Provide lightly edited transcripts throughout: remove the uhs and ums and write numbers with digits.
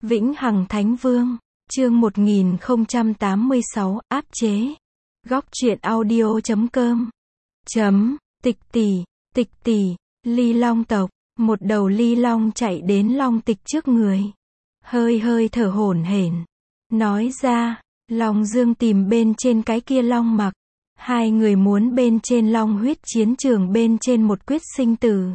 Vĩnh Hằng Thánh Vương, chương 1086, áp chế. Góc truyện audio.com. Tịch tỷ, ly long tộc, một đầu ly long chạy đến long tịch trước người. Hơi hơi thở hổn hển. Nói ra, Long Dương tìm bên trên cái kia long mặc. Hai người muốn bên trên long huyết chiến trường bên trên một quyết sinh tử.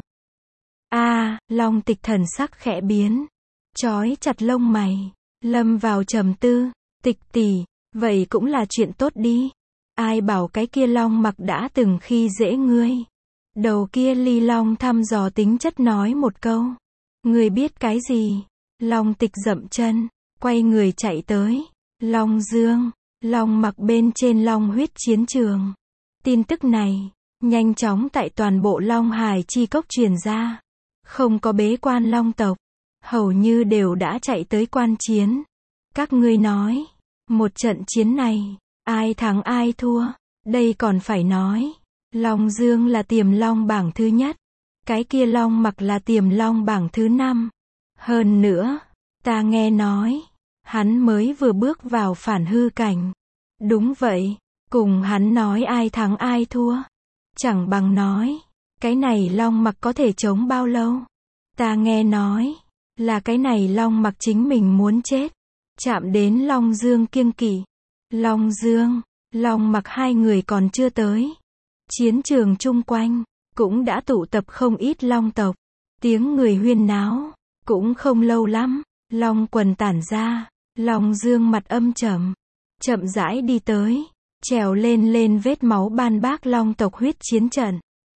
Long tịch thần sắc khẽ biến. Chói chặt lông mày. Lâm vào trầm tư. Tịch tỷ, vậy cũng là chuyện tốt đi. Ai bảo cái kia long mặc đã từng khi dễ ngươi. Đầu kia ly long thăm dò tính chất nói một câu. Ngươi biết cái gì? Long tịch dậm chân, quay người chạy tới. Long Dương, long mặc bên trên long huyết chiến trường. Tin tức này, nhanh chóng tại toàn bộ Long Hải chi cốc truyền ra. Không có bế quan long tộc, hầu như đều đã chạy tới quan chiến. Các ngươi nói, một trận chiến này, ai thắng ai thua, đây còn phải nói. Long Dương là tiềm long bảng thứ nhất, cái kia long mặc là tiềm long bảng thứ 5. Hơn nữa, ta nghe nói, hắn mới vừa bước vào phản hư cảnh. Đúng vậy, cùng hắn nói ai thắng ai thua. Chẳng bằng nói, cái này long mặc có thể chống bao lâu. Ta nghe nói, là cái này long mặc chính mình muốn chết. Chạm đến Long Dương kiêng kỵ. Long Dương, long mặc hai người còn chưa tới. Chiến trường chung quanh, cũng đã tụ tập không ít long tộc. Tiếng người huyên náo, cũng không lâu lắm. Long quần tản ra, Long Dương mặt âm trầm. Chậm rãi đi tới, trèo lên vết máu ban bác long tộc huyết chiến trận.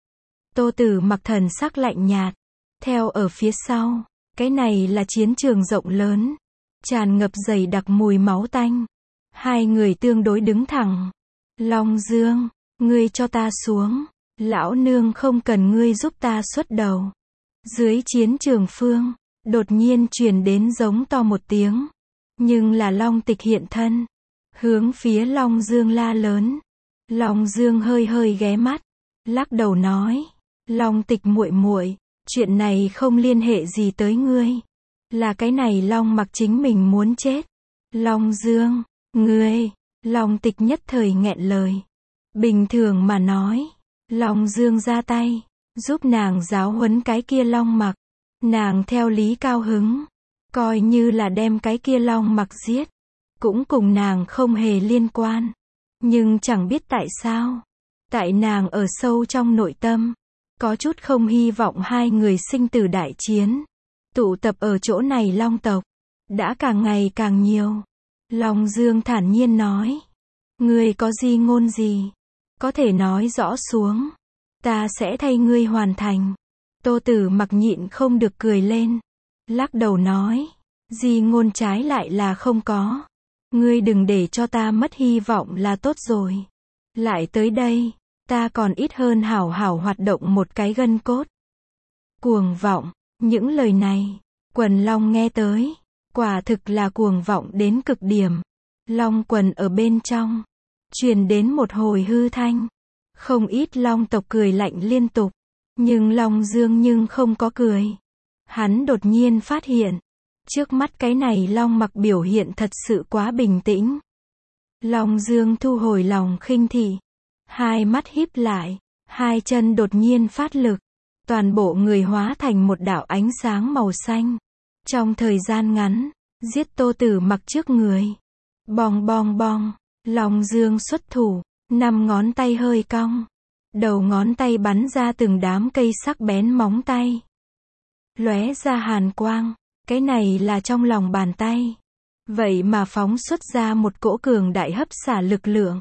Tô Tử Mặc thần sắc lạnh nhạt. Theo ở phía sau, cái này là chiến trường rộng lớn. Tràn ngập dày đặc mùi máu tanh. Hai người tương đối đứng thẳng. Long Dương, ngươi cho ta xuống. Lão nương không cần ngươi giúp ta xuất đầu. Dưới chiến trường phương, đột nhiên truyền đến giống to một tiếng. Nhưng là long tịch hiện thân. Hướng phía Long Dương la lớn. Long Dương hơi ghé mắt. Lắc đầu nói. Long tịch muội muội, chuyện này không liên hệ gì tới ngươi. Là cái này long mặc chính mình muốn chết. Long Dương, ngươi. Long tịch nhất thời nghẹn lời. Bình thường mà nói, Long Dương ra tay, giúp nàng giáo huấn cái kia long mặc. Nàng theo lý cao hứng, coi như là đem cái kia long mặc giết, cũng cùng nàng không hề liên quan. Nhưng chẳng biết tại sao, tại nàng ở sâu trong nội tâm, có chút không hy vọng hai người sinh tử đại chiến. Tụ tập ở chỗ này long tộc, đã càng ngày càng nhiều. Long Dương thản nhiên nói. Ngươi có gì ngôn gì? Có thể nói rõ xuống. Ta sẽ thay ngươi hoàn thành. Tô Tử Mặc nhịn không được cười lên. Lắc đầu nói. Gì ngôn trái lại là không có. Ngươi đừng để cho ta mất hy vọng là tốt rồi. Lại tới đây, ta còn ít hơn hảo hảo hoạt động một cái gân cốt. Cuồng vọng. Những lời này, quần long nghe tới, quả thực là cuồng vọng đến cực điểm. Long quần ở bên trong, truyền đến một hồi hư thanh. Không ít long tộc cười lạnh liên tục, nhưng Long Dương nhưng không có cười. Hắn đột nhiên phát hiện, trước mắt cái này long mặc biểu hiện thật sự quá bình tĩnh. Long Dương thu hồi lòng khinh thị, hai mắt híp lại, hai chân đột nhiên phát lực. Toàn bộ người hóa thành một đạo ánh sáng màu xanh. Trong thời gian ngắn, giết Tô Tử Mặc trước người. Bong bong bong, Long Dương xuất thủ, 5 ngón tay hơi cong. Đầu ngón tay bắn ra từng đám cây sắc bén móng tay. Lóe ra hàn quang, cái này là trong lòng bàn tay. Vậy mà phóng xuất ra một cỗ cường đại hấp xả lực lượng.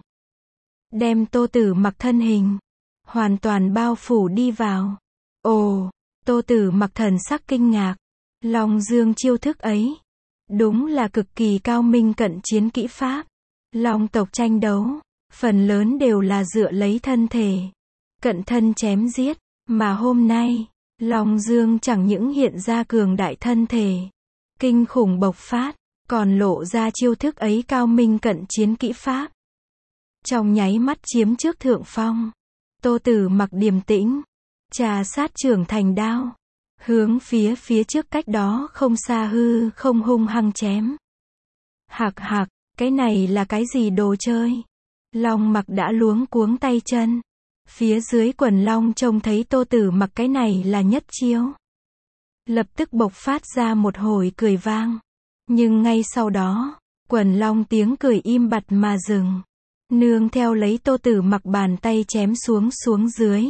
Đem Tô Tử Mặc thân hình, hoàn toàn bao phủ đi vào. Ồ, Tô Tử Mặc thần sắc kinh ngạc. Long Dương chiêu thức ấy, đúng là cực kỳ cao minh cận chiến kỹ pháp. Long tộc tranh đấu, phần lớn đều là dựa lấy thân thể, cận thân chém giết. Mà hôm nay, Long Dương chẳng những hiện ra cường đại thân thể, kinh khủng bộc phát, còn lộ ra chiêu thức ấy cao minh cận chiến kỹ pháp. Trong nháy mắt chiếm trước thượng phong. Tô Tử Mặc điềm tĩnh, trà sát trưởng thành đao. hướng phía trước cách đó không xa hư không hung hăng chém. Hạc hạc, cái này là cái gì đồ chơi? Long Mặc đã luống cuống tay chân. Phía dưới quần long trông thấy Tô Tử Mặc cái này là nhất chiêu. Lập tức bộc phát ra một hồi cười vang. Nhưng ngay sau đó, quần long tiếng cười im bặt mà dừng. Nương theo lấy Tô Tử Mặc bàn tay chém xuống dưới.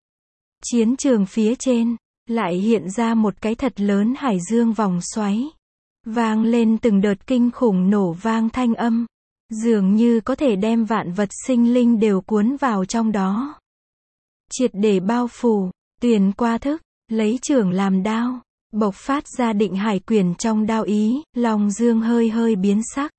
Chiến trường phía trên, lại hiện ra một cái thật lớn hải dương vòng xoáy. Vang lên từng đợt kinh khủng nổ vang thanh âm. Dường như có thể đem vạn vật sinh linh đều cuốn vào trong đó. Triệt để bao phủ, Tuyền qua thức, lấy trưởng làm đao. Bộc phát ra định hải quyền trong đao ý, Long Dương hơi biến sắc.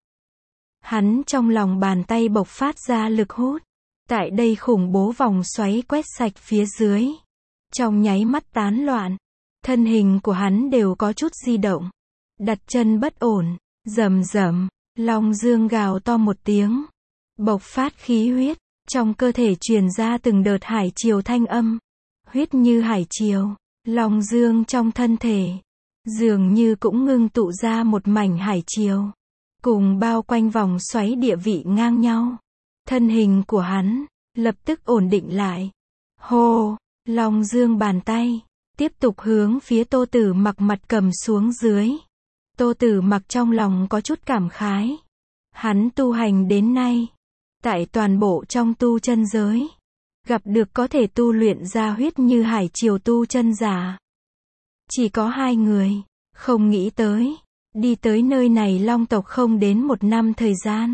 Hắn trong lòng bàn tay bộc phát ra lực hút. Tại đây khủng bố vòng xoáy quét sạch phía dưới. Trong nháy mắt tán loạn. Thân hình của hắn đều có chút di động. Đặt chân bất ổn. Rầm rầm. Long Dương gào to một tiếng. Bộc phát khí huyết. Trong cơ thể truyền ra từng đợt hải triều thanh âm. Huyết như hải triều. Long Dương trong thân thể. Dường như cũng ngưng tụ ra một mảnh hải triều. Cùng bao quanh vòng xoáy địa vị ngang nhau. Thân hình của hắn, lập tức ổn định lại. Hô, Long Dương bàn tay, tiếp tục hướng phía Tô Tử Mặc mặt cầm xuống dưới. Tô Tử Mặc trong lòng có chút cảm khái. Hắn tu hành đến nay, tại toàn bộ trong tu chân giới, gặp được có thể tu luyện ra huyết như hải triều tu chân giả. Chỉ có 2 người, không nghĩ tới. Đi tới nơi này long tộc không đến 1 năm thời gian.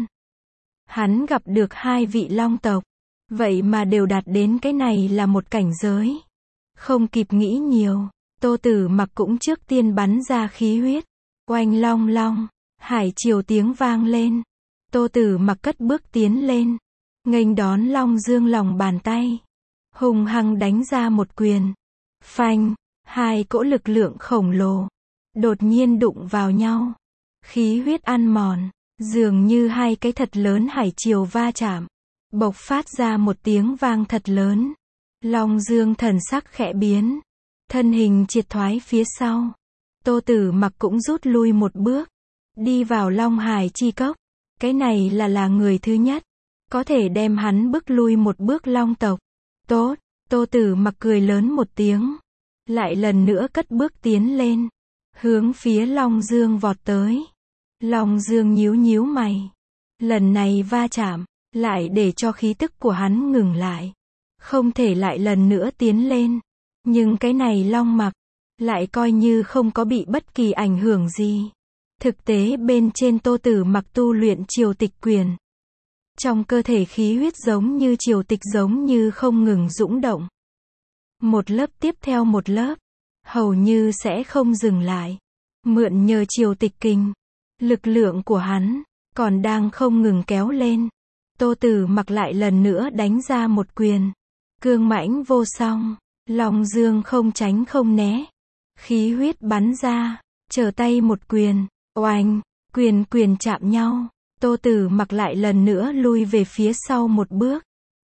Hắn gặp được 2 vị long tộc. Vậy mà đều đạt đến cái này là một cảnh giới. Không kịp nghĩ nhiều. Tô Tử Mặc cũng trước tiên bắn ra khí huyết. Oanh long long. Hải triều tiếng vang lên. Tô Tử Mặc cất bước tiến lên. Nghênh đón Long Dương lòng bàn tay. Hùng hăng đánh ra một quyền. Phanh. 2 cỗ lực lượng khổng lồ. Đột nhiên đụng vào nhau. Khí huyết ăn mòn. Dường như 2 cái thật lớn hải triều va chạm. Bộc phát ra một tiếng vang thật lớn. Long Dương thần sắc khẽ biến. Thân hình triệt thoái phía sau. Tô Tử Mặc cũng rút lui một bước. Đi vào Long Hải chi cốc. Cái này là người thứ nhất. Có thể đem hắn bức lui một bước long tộc. Tốt. Tô Tử Mặc cười lớn một tiếng. Lại lần nữa cất bước tiến lên. Hướng phía Long Dương vọt tới. Long Dương nhíu mày. Lần này va chạm, lại để cho khí tức của hắn ngừng lại. Không thể lại lần nữa tiến lên. Nhưng cái này Long Mặc, lại coi như không có bị bất kỳ ảnh hưởng gì. Thực tế bên trên Tô Tử Mặc tu luyện triều tịch quyền. Trong cơ thể khí huyết giống như triều tịch giống như không ngừng dũng động. Một lớp tiếp theo một lớp. Hầu như sẽ không dừng lại. Mượn nhờ triều tịch kinh. Lực lượng của hắn, còn đang không ngừng kéo lên. Tô Tử Mặc lại lần nữa đánh ra một quyền. Cương mãnh vô song. Long Dương không tránh không né. Khí huyết bắn ra. Trở tay một quyền. Oanh. Quyền chạm nhau. Tô Tử Mặc lại lần nữa lui về phía sau một bước.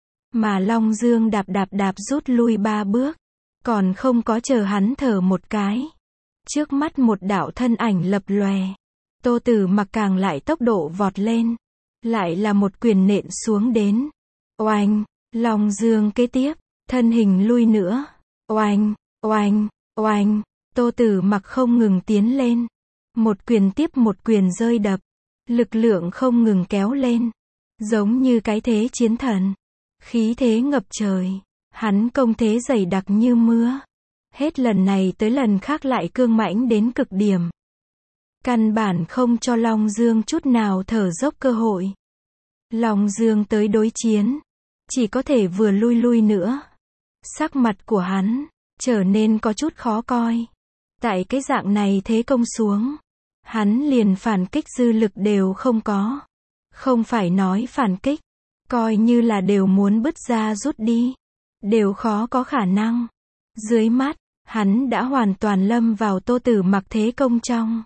Mà Long Dương đạp rút lui 3 bước. Còn không có chờ hắn thở một cái. Trước mắt một đạo thân ảnh lập lòe. Tô Tử Mặc càng lại tốc độ vọt lên. Lại là một quyền nện xuống đến. Oanh. Long Dương kế tiếp. Thân hình lui nữa. Oanh. Oanh. Tô Tử Mặc không ngừng tiến lên. Một quyền tiếp một quyền rơi đập. Lực lượng không ngừng kéo lên. Giống như cái thế chiến thần. Khí thế ngập trời. Hắn công thế dày đặc như mưa. Hết lần này tới lần khác lại cương mãnh đến cực điểm. Căn bản không cho Long Dương chút nào thở dốc cơ hội. Long Dương tới đối chiến. Chỉ có thể vừa lui nữa. Sắc mặt của hắn trở nên có chút khó coi. Tại cái dạng này thế công xuống. Hắn liền phản kích dư lực đều không có. Không phải nói phản kích. Coi như là đều muốn bứt ra rút đi. Đều khó có khả năng. Dưới mắt, hắn đã hoàn toàn lâm vào Tô Tử Mặc thế công trong.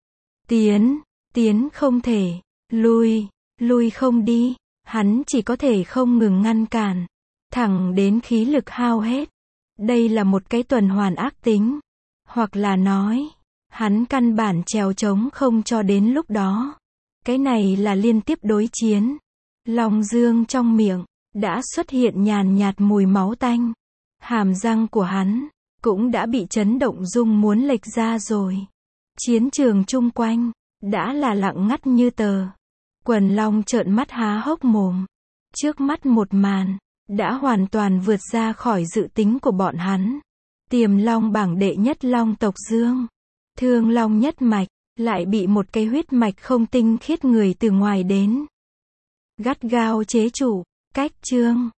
Tiến không thể. Lui không đi. Hắn chỉ có thể không ngừng ngăn cản. Thẳng đến khí lực hao hết. Đây là một cái tuần hoàn ác tính. Hoặc là nói, hắn căn bản trèo trống không cho đến lúc đó. Cái này là liên tiếp đối chiến. Long Dương trong miệng, đã xuất hiện nhàn nhạt mùi máu tanh. Hàm răng của hắn, cũng đã bị chấn động rung muốn lệch ra rồi. Chiến trường chung quanh, đã là lặng ngắt như tờ. Quần long trợn mắt há hốc mồm. Trước mắt một màn, đã hoàn toàn vượt ra khỏi dự tính của bọn hắn. Tiềm long bảng đệ nhất long tộc Dương. Thương long nhất mạch, lại bị một cái huyết mạch không tinh khiết người từ ngoài đến. Gắt gao chế trụ, cách chương.